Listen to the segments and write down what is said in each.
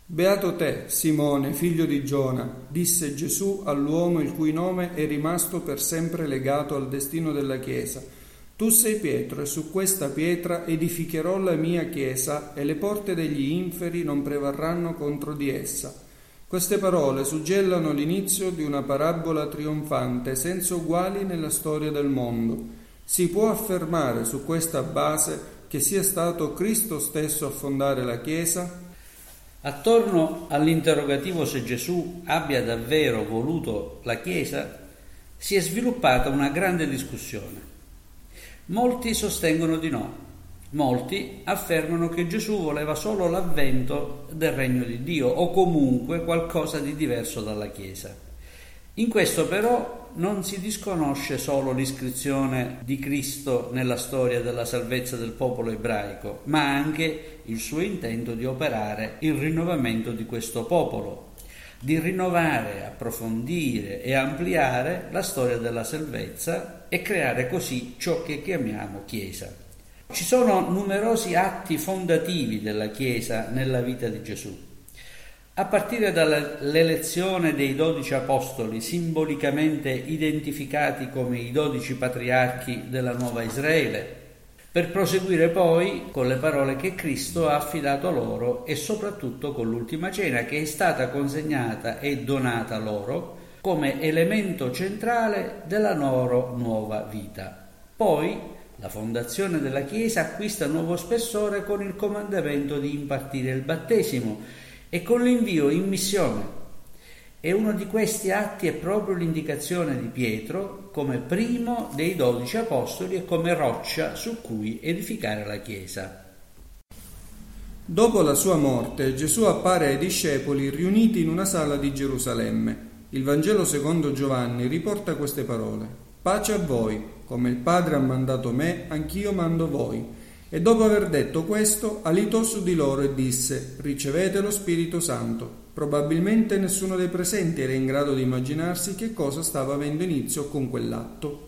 Beato te, Simone, figlio di Giona, disse Gesù all'uomo il cui nome è rimasto per sempre legato al destino della Chiesa. Tu sei Pietro, e su questa pietra edificherò la mia Chiesa, e le porte degli inferi non prevarranno contro di essa. Queste parole suggellano l'inizio di una parabola trionfante senza uguali nella storia del mondo. Si può affermare su questa base che sia stato Cristo stesso a fondare la Chiesa? Attorno all'interrogativo se Gesù abbia davvero voluto la Chiesa si è sviluppata una grande discussione. Molti sostengono di no, molti affermano che Gesù voleva solo l'avvento del regno di Dio o comunque qualcosa di diverso dalla Chiesa. In questo però non si disconosce solo l'iscrizione di Cristo nella storia della salvezza del popolo ebraico, ma anche il suo intento di operare il rinnovamento di questo popolo, di rinnovare, approfondire e ampliare la storia della salvezza e creare così ciò che chiamiamo Chiesa. Ci sono numerosi atti fondativi della Chiesa nella vita di Gesù. A partire dall'elezione dei 12 apostoli, simbolicamente identificati come i 12 patriarchi della nuova Israele, per proseguire poi con le parole che Cristo ha affidato loro e soprattutto con l'ultima cena che è stata consegnata e donata loro come elemento centrale della loro nuova vita. Poi la fondazione della Chiesa acquista nuovo spessore con il comandamento di impartire il battesimo e con l'invio in missione. E uno di questi atti è proprio l'indicazione di Pietro come primo dei 12 apostoli e come roccia su cui edificare la Chiesa. Dopo la sua morte, Gesù appare ai discepoli riuniti in una sala di Gerusalemme. Il Vangelo secondo Giovanni riporta queste parole: «Pace a voi, come il Padre ha mandato me, anch'io mando voi». E dopo aver detto questo, alitò su di loro e disse: «Ricevete lo Spirito Santo». Probabilmente nessuno dei presenti era in grado di immaginarsi che cosa stava avendo inizio con quell'atto.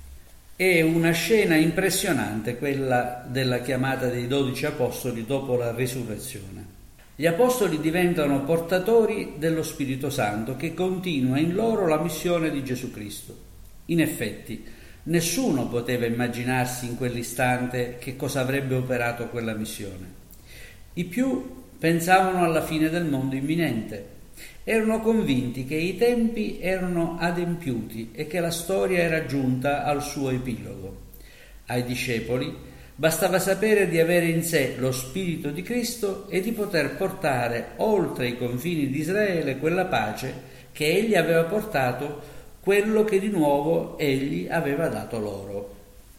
È una scena impressionante quella della chiamata dei 12 apostoli dopo la risurrezione. Gli apostoli diventano portatori dello Spirito Santo che continua in loro la missione di Gesù Cristo. In effetti, nessuno poteva immaginarsi in quell'istante che cosa avrebbe operato quella missione. I più pensavano alla fine del mondo imminente. Erano convinti che i tempi erano adempiuti e che la storia era giunta al suo epilogo. Ai discepoli bastava sapere di avere in sé lo Spirito di Cristo e di poter portare oltre i confini di Israele quella pace che egli aveva portato, quello che di nuovo egli aveva dato loro.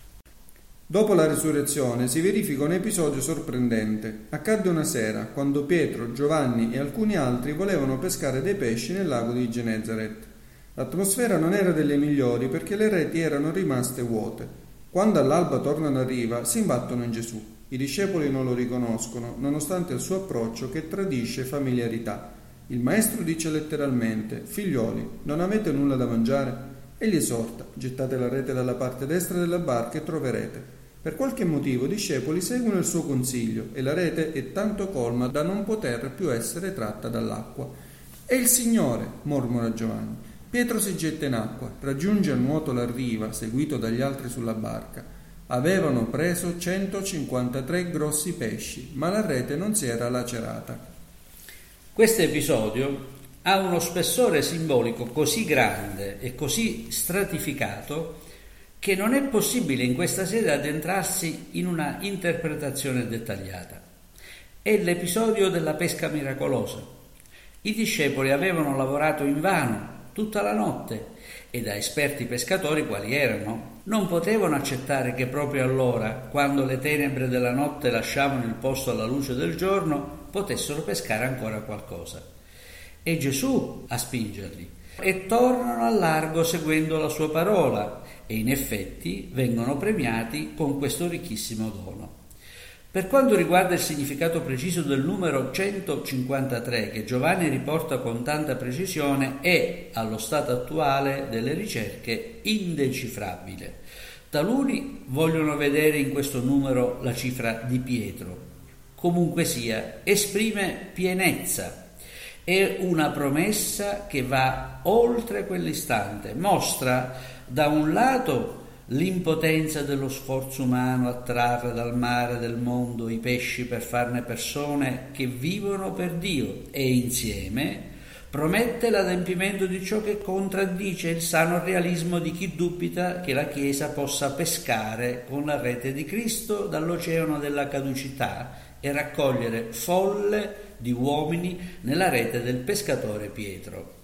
Dopo la risurrezione si verifica un episodio sorprendente. Accadde una sera, quando Pietro, Giovanni e alcuni altri volevano pescare dei pesci nel lago di Genesaret. L'atmosfera non era delle migliori perché le reti erano rimaste vuote. Quando all'alba tornano a riva, si imbattono in Gesù. I discepoli non lo riconoscono, nonostante il suo approccio che tradisce familiarità. Il maestro dice letteralmente: «Figlioli, non avete nulla da mangiare?» Egli esorta: «Gettate la rete dalla parte destra della barca e troverete». Per qualche motivo i discepoli seguono il suo consiglio e la rete è tanto colma da non poter più essere tratta dall'acqua. «È il Signore», mormora Giovanni. Pietro si getta in acqua, raggiunge a nuoto la riva, seguito dagli altri sulla barca. Avevano preso 153 grossi pesci, ma la rete non si era lacerata. Questo episodio ha uno spessore simbolico così grande e così stratificato che non è possibile in questa sede addentrarsi in una interpretazione dettagliata. È l'episodio della pesca miracolosa. I discepoli avevano lavorato invano tutta la notte e da esperti pescatori quali erano, non potevano accettare che proprio allora, quando le tenebre della notte lasciavano il posto alla luce del giorno, potessero pescare ancora qualcosa. È Gesù a spingerli e tornano al largo seguendo la sua parola e in effetti vengono premiati con questo ricchissimo dono. Per quanto riguarda il significato preciso del numero 153 che Giovanni riporta con tanta precisione, è allo stato attuale delle ricerche indecifrabile. Taluni vogliono vedere in questo numero la cifra di Pietro, Comunque sia, esprime pienezza. È una promessa che va oltre quell'istante, mostra da un lato l'impotenza dello sforzo umano a trarre dal mare del mondo i pesci per farne persone che vivono per Dio, e insieme promette l'adempimento di ciò che contraddice il sano realismo di chi dubita che la Chiesa possa pescare con la rete di Cristo dall'oceano della caducità e raccogliere folle di uomini nella rete del pescatore Pietro.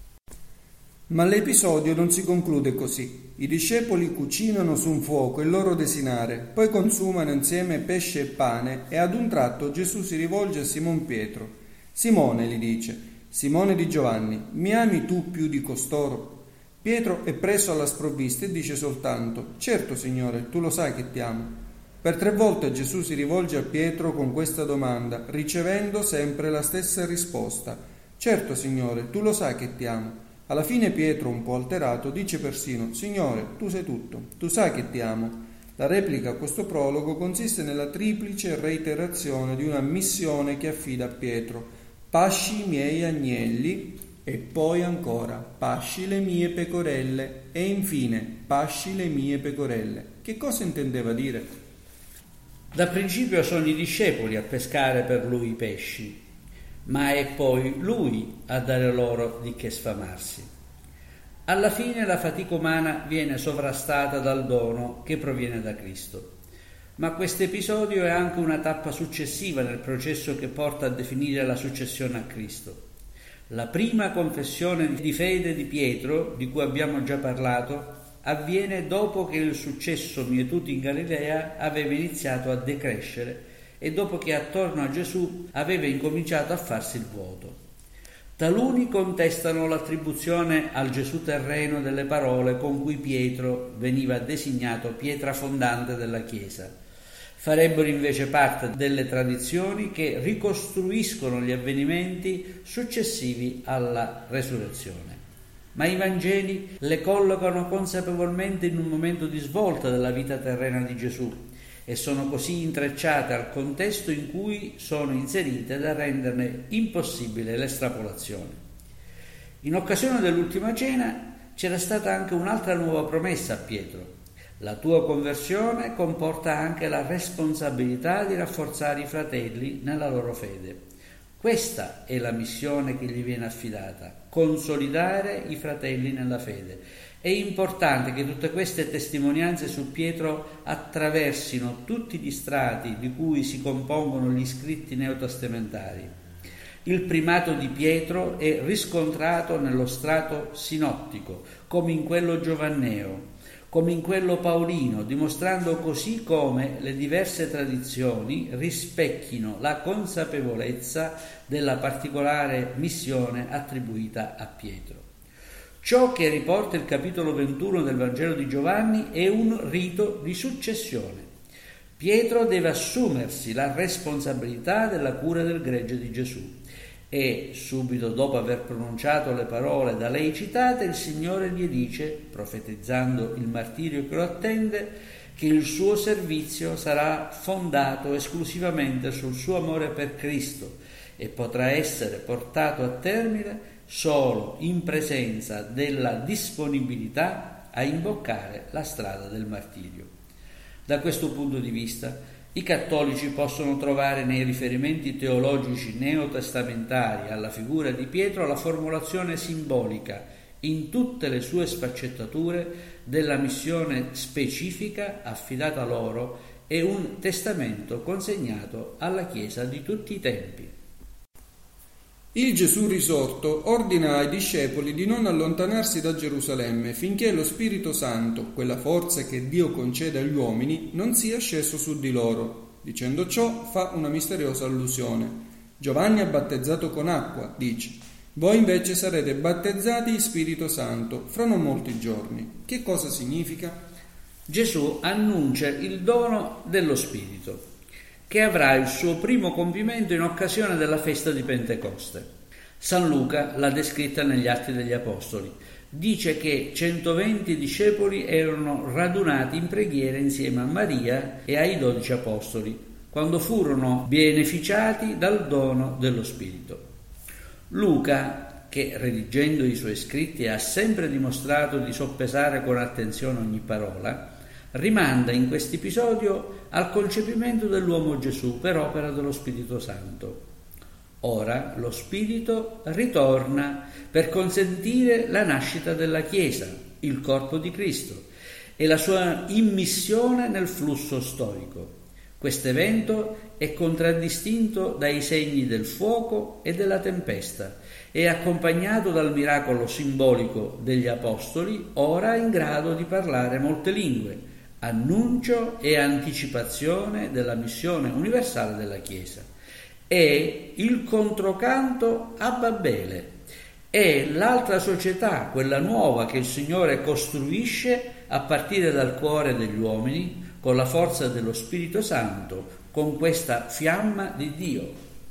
Ma l'episodio non si conclude così. I discepoli cucinano su un fuoco il loro desinare, poi consumano insieme pesce e pane, e ad un tratto Gesù si rivolge a Simon Pietro. Simone, gli dice, Simone di Giovanni, mi ami tu più di costoro? Pietro è preso alla sprovvista e dice soltanto, certo Signore, tu lo sai che ti amo. Per 3 volte Gesù si rivolge a Pietro con questa domanda, ricevendo sempre la stessa risposta. Certo, Signore, tu lo sai che ti amo. Alla fine Pietro, un po' alterato, dice persino, Signore, tu sei tutto, tu sai che ti amo. La replica a questo prologo consiste nella triplice reiterazione di una missione che affida a Pietro. Pasci i miei agnelli, e poi ancora, pasci le mie pecorelle, e infine, pasci le mie pecorelle. Che cosa intendeva dire? Da principio sono i discepoli a pescare per lui i pesci, ma è poi lui a dare loro di che sfamarsi. Alla fine la fatica umana viene sovrastata dal dono che proviene da Cristo. Ma questo episodio è anche una tappa successiva nel processo che porta a definire la successione a Cristo. La prima confessione di fede di Pietro, di cui abbiamo già parlato, avviene dopo che il successo mietuto in Galilea aveva iniziato a decrescere e dopo che attorno a Gesù aveva incominciato a farsi il vuoto. Taluni contestano l'attribuzione al Gesù terreno delle parole con cui Pietro veniva designato pietra fondante della Chiesa. Farebbero invece parte delle tradizioni che ricostruiscono gli avvenimenti successivi alla resurrezione. Ma i Vangeli le collocano consapevolmente in un momento di svolta della vita terrena di Gesù e sono così intrecciate al contesto in cui sono inserite da renderne impossibile l'estrapolazione. In occasione dell'ultima cena c'era stata anche un'altra nuova promessa a Pietro. La tua conversione comporta anche la responsabilità di rafforzare i fratelli nella loro fede. Questa è la missione che gli viene affidata, consolidare i fratelli nella fede. È importante che tutte queste testimonianze su Pietro attraversino tutti gli strati di cui si compongono gli scritti neotestamentari. Il primato di Pietro è riscontrato nello strato sinottico, come in quello giovanneo, come in quello paolino, dimostrando così come le diverse tradizioni rispecchino la consapevolezza della particolare missione attribuita a Pietro. Ciò che riporta il capitolo 21 del Vangelo di Giovanni è un rito di successione. Pietro deve assumersi la responsabilità della cura del gregge di Gesù. E subito dopo aver pronunciato le parole da lei citate, il Signore gli dice, profetizzando il martirio che lo attende, che il suo servizio sarà fondato esclusivamente sul suo amore per Cristo e potrà essere portato a termine solo in presenza della disponibilità a imboccare la strada del martirio. Da questo punto di vista, i cattolici possono trovare nei riferimenti teologici neotestamentari alla figura di Pietro la formulazione simbolica, in tutte le sue sfaccettature, della missione specifica affidata loro e un testamento consegnato alla Chiesa di tutti i tempi. Il Gesù risorto ordina ai discepoli di non allontanarsi da Gerusalemme finché lo Spirito Santo, quella forza che Dio concede agli uomini, non sia sceso su di loro. Dicendo ciò fa una misteriosa allusione. Giovanni ha battezzato con acqua, dice. Voi invece sarete battezzati in Spirito Santo fra non molti giorni. Che cosa significa? Gesù annuncia il dono dello Spirito, che avrà il suo primo compimento in occasione della festa di Pentecoste. San Luca l'ha descritta negli Atti degli Apostoli. Dice che 120 discepoli erano radunati in preghiera insieme a Maria e ai 12 apostoli. quando furono beneficiati dal dono dello Spirito. Luca, che redigendo i suoi scritti ha sempre dimostrato di soppesare con attenzione ogni parola, rimanda in questo episodio al concepimento dell'uomo Gesù per opera dello Spirito Santo. Ora lo Spirito ritorna per consentire la nascita della Chiesa, il corpo di Cristo, e la sua immissione nel flusso storico. Questo evento è contraddistinto dai segni del fuoco e della tempesta e accompagnato dal miracolo simbolico degli apostoli, ora in grado di parlare molte lingue, annuncio e anticipazione della missione universale della Chiesa. È il controcanto a Babele, è l'altra società, quella nuova che il Signore costruisce a partire dal cuore degli uomini, con la forza dello Spirito Santo, con questa fiamma di Dio.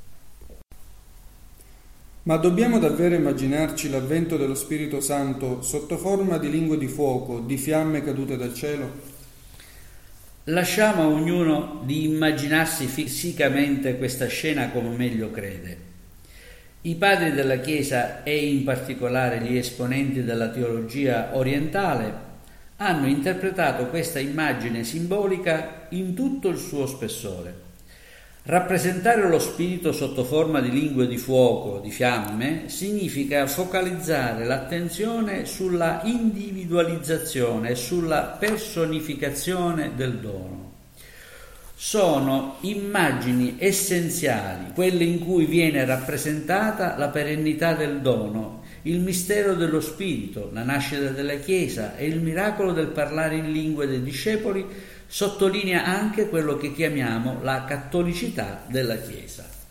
Ma dobbiamo davvero immaginarci l'avvento dello Spirito Santo sotto forma di lingue di fuoco, di fiamme cadute dal cielo? Lasciamo a ognuno di immaginarsi fisicamente questa scena come meglio crede. I padri della Chiesa e in particolare gli esponenti della teologia orientale hanno interpretato questa immagine simbolica in tutto il suo spessore. Rappresentare lo Spirito sotto forma di lingue di fuoco, di fiamme, significa focalizzare l'attenzione sulla individualizzazione e sulla personificazione del dono. Sono immagini essenziali, quelle in cui viene rappresentata la perennità del dono, il mistero dello Spirito, la nascita della Chiesa e il miracolo del parlare in lingue dei discepoli sottolinea anche quello che chiamiamo la cattolicità della Chiesa.